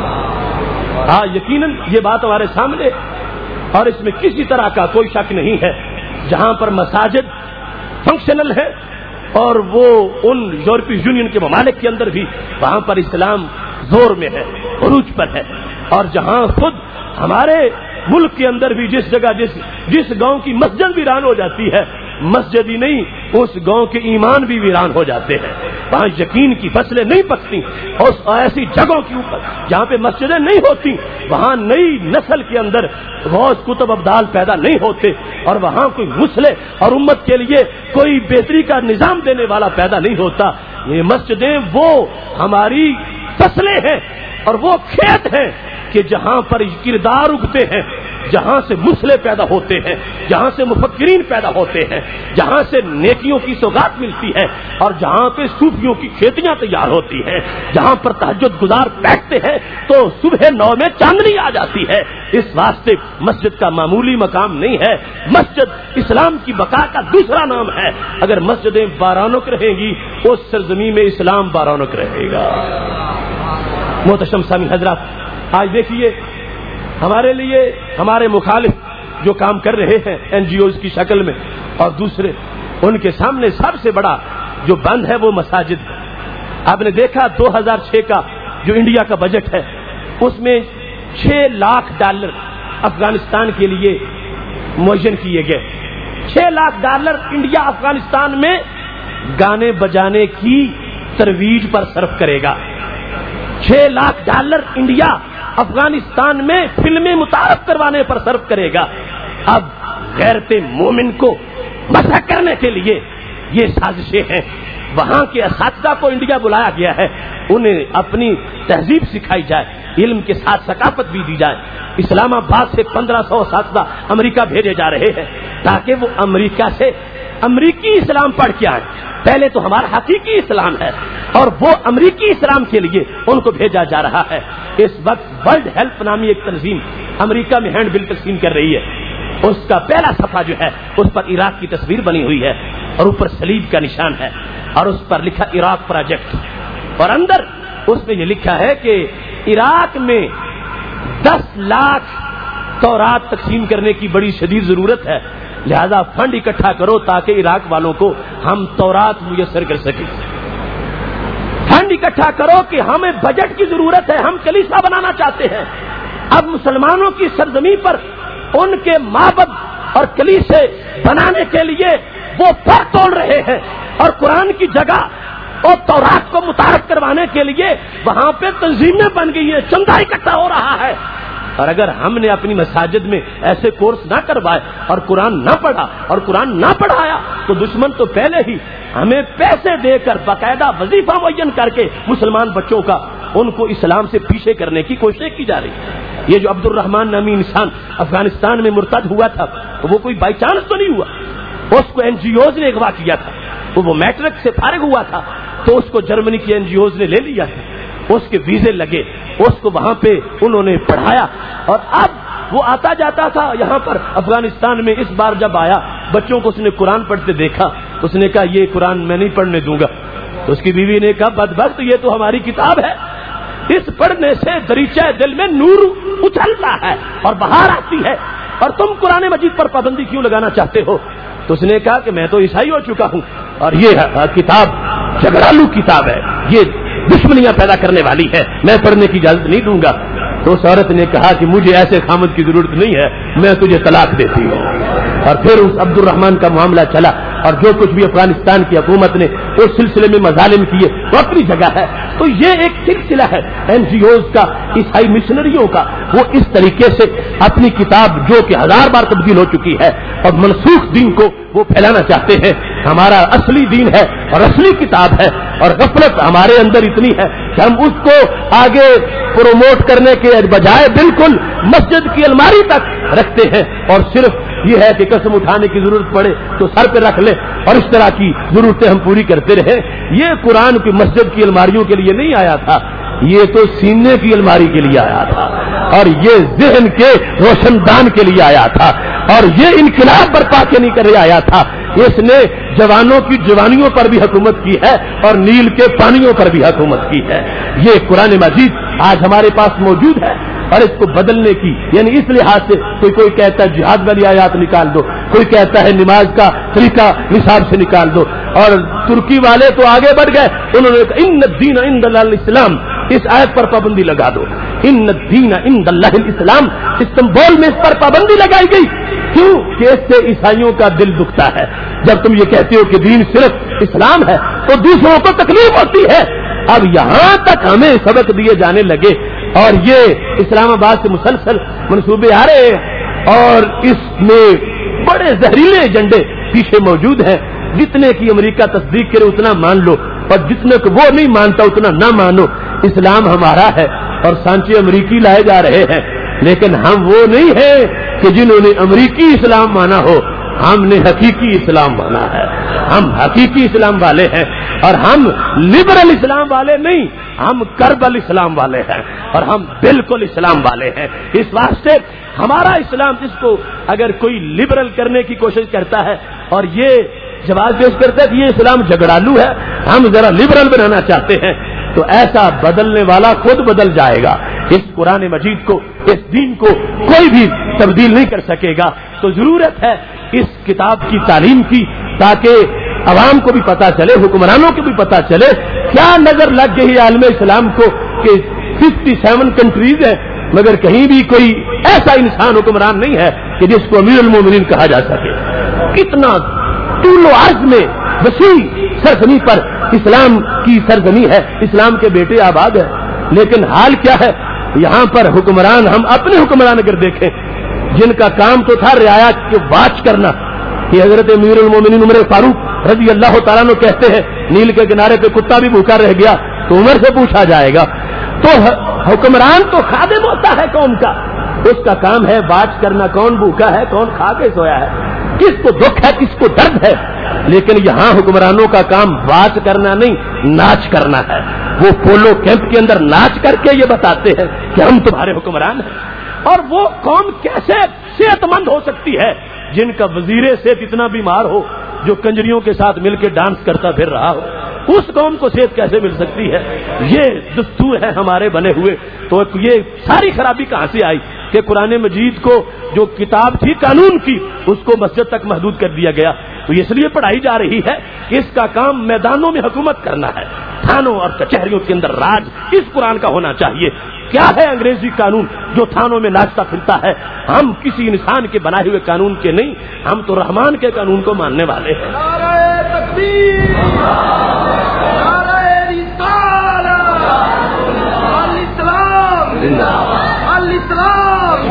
ہاں یقیناً یہ بات ہمارے سامنے اور اس میں کسی طرح کا کوئی شک نہیں ہے. جہاں پر مساجد فنکشنل ہے اور وہ ان یورپی یونین کے ممالک کے اندر بھی وہاں پر اسلام زور میں ہے، عروج پر ہے. اور جہاں خود ہمارے ملک کے اندر بھی جس جگہ جس گاؤں کی مسجد ویران ہو جاتی ہے مسجد ہی نہیں اس گاؤں کے ایمان بھی ویران ہو جاتے ہیں. وہاں یقین کی فصلیں نہیں پکتی اور ایسی جگہوں کے اوپر جہاں پہ مسجدیں نہیں ہوتی وہاں نئی نسل کے اندر غوث کتب ابدال پیدا نہیں ہوتے اور وہاں کوئی مسئلے اور امت کے لیے کوئی بہتری کا نظام دینے والا پیدا نہیں ہوتا. یہ مسجدیں وہ ہماری فصلیں ہیں اور وہ کھیت ہیں کہ جہاں پر کردار اگتے ہیں جہاں سے مسلح پیدا ہوتے ہیں، جہاں سے مفکرین پیدا ہوتے ہیں، جہاں سے نیکیوں کی سوغات ملتی ہے، اور جہاں پہ صوفیوں کی کھیتیاں تیار ہوتی ہیں، جہاں پر تہجد گزار بیٹھتے ہیں تو صبح 9 میں چاندنی آ جاتی ہے۔ اس واسطے مسجد کا معمولی مقام نہیں ہے، مسجد اسلام کی بقا کا دوسرا نام ہے۔ اگر مسجدیں بارانک رہیں گی اس سرزمین میں اسلام بارانک رہے گا۔ محترم سامعین حضرات، آج دیکھیے ہمارے لیے ہمارے مخالف جو کام کر رہے ہیں این جی اوز کی شکل میں، اور دوسرے ان کے سامنے سب سے بڑا جو بند ہے وہ مساجد ہے۔ آپ نے دیکھا 2006 کا جو انڈیا کا بجٹ ہے اس میں $6 لاکھ افغانستان کے لیے معین کیے گئے۔ $6 لاکھ انڈیا افغانستان میں گانے بجانے کی ترویج پر صرف کرے گا۔ $6 لاکھ انڈیا افغانستان میں فلمیں متعارف کروانے پر صرف کرے گا۔ اب غیرت مومن کو مسح کرنے کے لیے یہ سازشیں ہیں۔ وہاں کے اساتذہ کو انڈیا بلایا گیا ہے، انہیں اپنی تہذیب سکھائی جائے، علم کے ساتھ ثقافت بھی دی جائے۔ اسلام آباد سے 1500 اساتذہ امریکہ بھیجے جا رہے ہیں تاکہ وہ امریکہ سے امریکی اسلام پڑھ کے آئیں۔ پہلے تو ہمارا حقیقی اسلام ہے اور وہ امریکی اسلام کے لیے ان کو بھیجا جا رہا ہے۔ اس وقت ورلڈ ہیلپ نامی ایک تنظیم امریکہ میں ہینڈ بل تقسیم کر رہی ہے۔ اس کا پہلا صفحہ جو ہے اس پر عراق کی تصویر بنی ہوئی ہے اور اوپر صلیب کا نشان ہے اور اس پر لکھا عراق پروجیکٹ، اور اندر اس میں یہ لکھا ہے کہ عراق میں 10 لاکھ تورات تقسیم کرنے کی بڑی شدید ضرورت ہے، لہذا فنڈ اکٹھا کرو تاکہ عراق والوں کو ہم تورات میسر کر سکیں۔ فنڈ اکٹھا کرو کہ ہمیں بجٹ کی ضرورت ہے، ہم کلیسا بنانا چاہتے ہیں۔ اب مسلمانوں کی سرزمین پر ان کے معبد اور کلیسے بنانے کے لیے وہ پر توڑ رہے ہیں، اور قرآن کی جگہ اور تورات کو متعارف کروانے کے لیے وہاں پہ تنظیمیں بن گئی ہیں، چندہ اکٹھا ہو رہا ہے۔ اور اگر ہم نے اپنی مساجد میں ایسے کورس نہ کروائے اور قرآن نہ پڑھا اور قرآن نہ پڑھایا تو دشمن تو پہلے ہی ہمیں پیسے دے کر باقاعدہ وظیفہ معین کر کے مسلمان بچوں کا ان کو اسلام سے پیچھے کرنے کی کوشش کی جا رہی ہے۔ یہ جو عبد الرحمان نامی انسان افغانستان میں مرتد ہوا تھا تو وہ کوئی بائی چانس تو نہیں ہوا، اس کو این جی اوز نے اغوا کیا تھا۔ وہ میٹرک سے فارغ ہوا تھا تو اس کو جرمنی کی این جی اوز نے لے لیا تھا، اس کے ویزے لگے، اس کو وہاں پہ انہوں نے پڑھایا، اور اب وہ آتا جاتا تھا یہاں پر افغانستان میں۔ اس بار جب آیا بچوں کو اس نے قرآن پڑھتے دیکھا، اس نے کہا یہ قرآن میں نہیں پڑھنے دوں گا۔ تو اس کی بیوی نے کہا بدبخت یہ تو ہماری کتاب ہے، اس پڑھنے سے دریچہ دل میں نور اچھلتا ہے اور بہار آتی ہے، اور تم قرآن مجید پر پابندی کیوں لگانا چاہتے ہو؟ تو اس نے کہا کہ میں تو عیسائی ہو چکا ہوں اور یہ کتاب جھگڑالو کتاب ہے، یہ دشمنیاں پیدا کرنے والی ہے، میں پڑھنے کی اجازت نہیں دوں گا۔ تو اس عورت نے کہا کہ مجھے ایسے خامد کی ضرورت نہیں ہے، میں تجھے طلاق دیتی ہوں۔ اور پھر اس عبد الرحمان کا معاملہ چلا، اور جو کچھ بھی افغانستان کی حکومت نے اس سلسلے میں مظالم کیے وہ اپنی جگہ ہے۔ تو یہ ایک سلسلہ ہے این جی اوز کا، عیسائی مشنریوں کا، وہ اس طریقے سے اپنی کتاب جو کہ 1000 بار تبدیل ہو چکی ہے اور منسوخ دین کو وہ پھیلانا چاہتے ہیں۔ ہمارا اصلی دین ہے اور اصلی کتاب ہے، اور غفلت ہمارے اندر اتنی ہے کہ ہم اس کو آگے پروموٹ کرنے کے بجائے بالکل مسجد کی الماری تک رکھتے ہیں، اور صرف یہ ہے کہ قسم اٹھانے کی ضرورت پڑے تو سر پہ رکھ لے اور اس طرح کی ضرورتیں ہم پوری کرتے رہے۔ یہ قرآن کی مسجد کی الماریوں کے لیے نہیں آیا تھا، یہ تو سینے کی الماری کے لیے آیا تھا، اور یہ ذہن کے روشن دان کے لیے آیا تھا، اور یہ انقلاب برپا کے نہیں کرے آیا تھا۔ اس نے جوانوں کی جوانیوں پر بھی حکومت کی ہے اور نیل کے پانیوں پر بھی حکومت کی ہے۔ یہ قرآن مجید آج ہمارے پاس موجود ہے، اور اس کو بدلنے کی یعنی اس لحاظ سے کوئی کہتا ہے جہاد والی آیات نکال دو، کوئی کہتا ہے نماز کا طریقہ نصاب سے نکال دو، اور ترکی والے تو آگے بڑھ گئے، انہوں نے کہا ان الدین عند اللہ الاسلام، اس آیت پر پابندی لگا دو، ان الدین عند اللہ الاسلام۔ استنبول میں اس پر پابندی لگائی گئی، کیوں کہ اس سے عیسائیوں کا دل دکھتا ہے۔ جب تم یہ کہتے ہو کہ دین صرف اسلام ہے تو دوسروں کو تکلیف ہوتی ہے۔ اب یہاں تک ہمیں سبق دیے جانے لگے، اور یہ اسلام آباد سے مسلسل منصوبے آ رہے ہیں، اور اس میں بڑے زہریلے ایجنڈے پیچھے موجود ہیں۔ جتنے کی امریکہ تصدیق کرے اتنا مان لو، اور جتنے کو وہ نہیں مانتا اتنا نہ مانو۔ اسلام ہمارا ہے اور سانچے امریکی لائے جا رہے ہیں، لیکن ہم وہ نہیں ہیں کہ جنہوں نے امریکی اسلام مانا ہو، ہم نے حقیقی اسلام مانا ہے، ہم حقیقی اسلام والے ہیں، اور ہم لبرل اسلام والے نہیں، ہم کربل اسلام والے ہیں، اور ہم بالکل اسلام والے ہیں۔ اس واسطے ہمارا اسلام، جس کو اگر کوئی لبرل کرنے کی کوشش کرتا ہے اور یہ جواز پیش کرتا ہے کہ یہ اسلام جھگڑالو ہے، ہم ذرا لبرل بنانا چاہتے ہیں، تو ایسا بدلنے والا خود بدل جائے گا۔ اس قرآن مجید کو، اس دین کو کوئی بھی تبدیل نہیں کر سکے گا۔ تو ضرورت ہے اس کتاب کی تعلیم کی، تاکہ عوام کو بھی پتا چلے، حکمرانوں کو بھی پتا چلے کیا نظر لگ گئی عالم اسلام کو کہ 57 کنٹریز ہیں مگر کہیں بھی کوئی ایسا انسان حکمران نہیں ہے کہ جس کو امیر المومنین کہا جا سکے۔ کتنا طول و عرض میں وسیع سرزمین پر اسلام کی سرزمین ہے، اسلام کے بیٹے آباد ہیں، لیکن حال کیا ہے یہاں پر حکمران، ہم اپنے حکمران اگر دیکھیں جن کا کام تو تھا رعایا کی واچ کرنا، کہ حضرت امیر المومنین عمر فاروق رضی اللہ تعالیٰ عنہ کہتے ہیں نیل کے کنارے پہ کتا بھی بھوکا رہ گیا تو عمر سے پوچھا جائے گا۔ تو حکمران تو خادم ہوتا ہے قوم کا، اس کا کام ہے واچ کرنا، کون بھوکا ہے، کون کھا کے سویا ہے، کس کو دکھ ہے، کس کو درد ہے۔ لیکن یہاں حکمرانوں کا کام واچ کرنا نہیں، ناچ کرنا ہے۔ وہ پولو کیمپ کے اندر ناچ کر کے یہ بتاتے ہیں کہ ہم تمہارے حکمران ہیں۔ اور وہ قوم کیسے صحت مند ہو سکتی ہے جن کا وزیر صحت اتنا بیمار ہو، جو کنجریوں کے ساتھ مل کے ڈانس کرتا پھر رہا ہو، اس قوم کو صحت کیسے مل سکتی ہے؟ یہ دستور ہے ہمارے بنے ہوئے۔ تو یہ ساری خرابی کہاں سے آئی کہ قرآن مجید کو جو کتاب تھی قانون کی، اس کو مسجد تک محدود کر دیا گیا۔ تو اس لیے پڑھائی جا رہی ہے کہ اس کا کام میدانوں میں حکومت کرنا ہے، تھانوں اور کچہریوں کے اندر راج اس قرآن کا ہونا چاہیے۔ کیا ہے انگریزی قانون جو تھانوں میں ناچتا پھرتا ہے؟ ہم کسی انسان کے بنائے ہوئے قانون کے نہیں، ہم تو رحمان کے قانون کو ماننے والے ہیں۔ نعرہ تکبیر، نعرہ رسالت، الاسلام، الاسلام،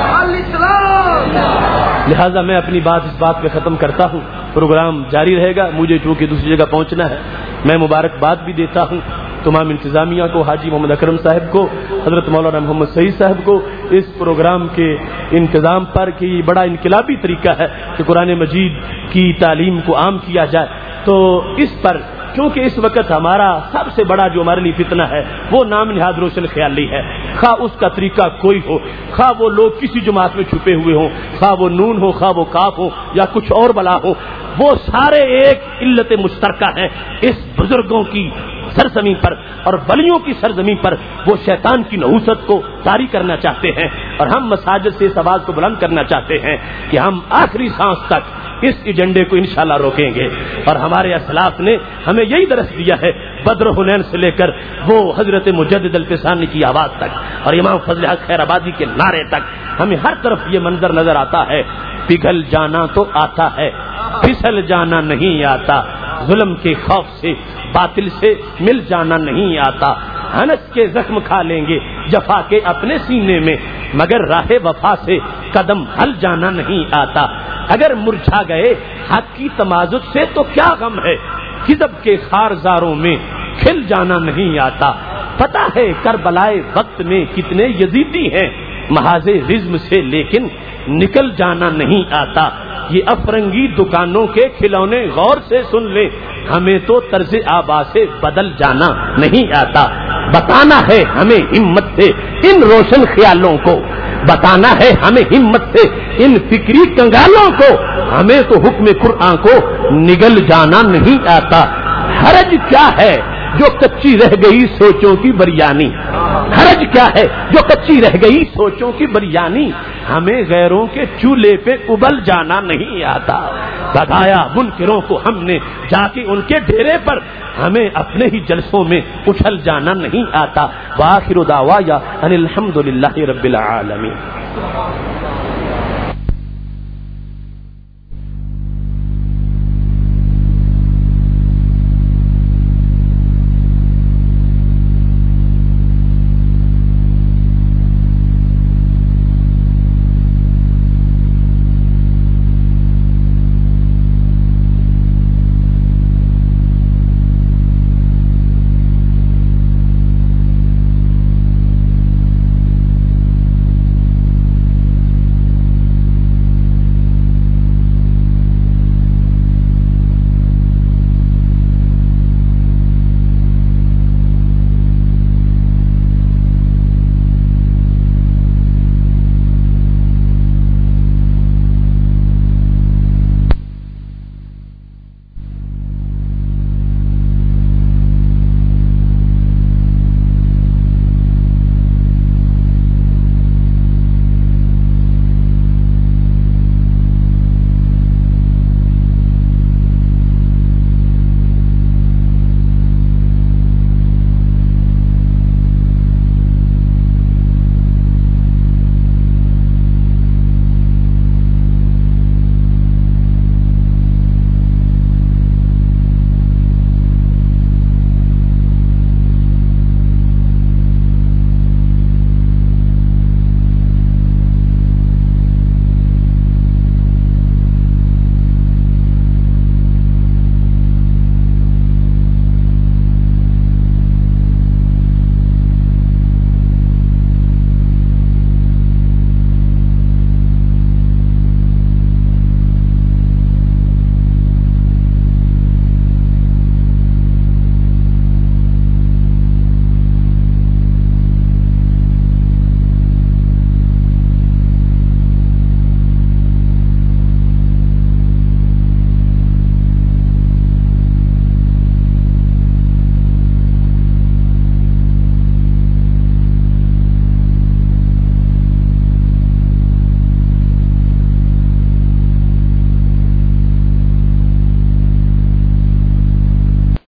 الاسلام۔ لہذا میں اپنی بات اس بات پہ ختم کرتا ہوں، پروگرام جاری رہے گا، مجھے چونکہ دوسری جگہ پہنچنا ہے۔ میں مبارکباد بھی دیتا ہوں تمام انتظامیہ کو، حاجی محمد اکرم صاحب کو، حضرت مولانا محمد سعید صاحب کو، اس پروگرام کے انتظام پر کہ یہ بڑا انقلابی طریقہ ہے کہ قرآن مجید کی تعلیم کو عام کیا جائے۔ تو اس پر کیونکہ اس وقت ہمارا سب سے بڑا جو ہمارے لیے فتنہ ہے وہ نام نہاد روشن خیالی ہے، خواہ اس کا طریقہ کوئی ہو، خواہ وہ لوگ کسی جماعت میں چھپے ہوئے ہوں، خواہ وہ نون ہو، خواہ وہ کاف ہو یا کچھ اور بلا ہو، وہ سارے ایک علت مشترکہ ہیں اس بزرگوں کی سرزمین پر اور ولیوں کی سرزمین پر۔ وہ شیطان کی نحوست کو طاری کرنا چاہتے ہیں، اور ہم مساجد سے اس آواز کو بلند کرنا چاہتے ہیں کہ ہم آخری سانس تک اس ایجنڈے کو انشاءاللہ روکیں گے۔ اور ہمارے اسلاف نے ہمیں یہی درس دیا ہے، بدر حنین سے لے کر وہ حضرت مجدد الفسانی کی آواز تک اور امام فضل حق خیر آبادی کے نعرے تک، ہمیں ہر طرف یہ منظر نظر آتا ہے، پگھل جانا تو آتا ہے، پھسل جانا نہیں آتا، ظلم کے خوف سے باطل سے مل جانا نہیں آتا، ہنس کے زخم کھا لیں گے جفا کے اپنے سینے میں، مگر راہ وفا سے قدم ہل جانا نہیں آتا، اگر مرجھا گئے حق کی تمازج سے تو کیا غم ہے، کذب کے خارزاروں میں کھل جانا نہیں آتا، پتہ ہے کربلائے وقت میں کتنے یزیدی ہیں، محاذ رزم سے لیکن نکل جانا نہیں آتا، یہ افرنگی دکانوں کے کھلونے غور سے سن لے، ہمیں تو طرز آبا سے بدل جانا نہیں آتا، بتانا ہے ہمیں ہمت سے ان روشن خیالوں کو، بتانا ہے ہمیں ہمت سے ان فکری کنگالوں کو، ہمیں تو حکم قرآن کو نگل جانا نہیں آتا، حرج کیا ہے جو کچی رہ گئی سوچوں کی بریانی، حرج کیا ہے جو کچی رہ گئی سوچوں کی بریانی، ہمیں غیروں کے چولہے پہ ابل جانا نہیں آتا، بتایا منکروں کو ہم نے جا کے ان کے ڈیرے پر، ہمیں اپنے ہی جلسوں میں اچھل جانا نہیں آتا۔ وآخر دعوایا ان الحمدللہ رب العالمین۔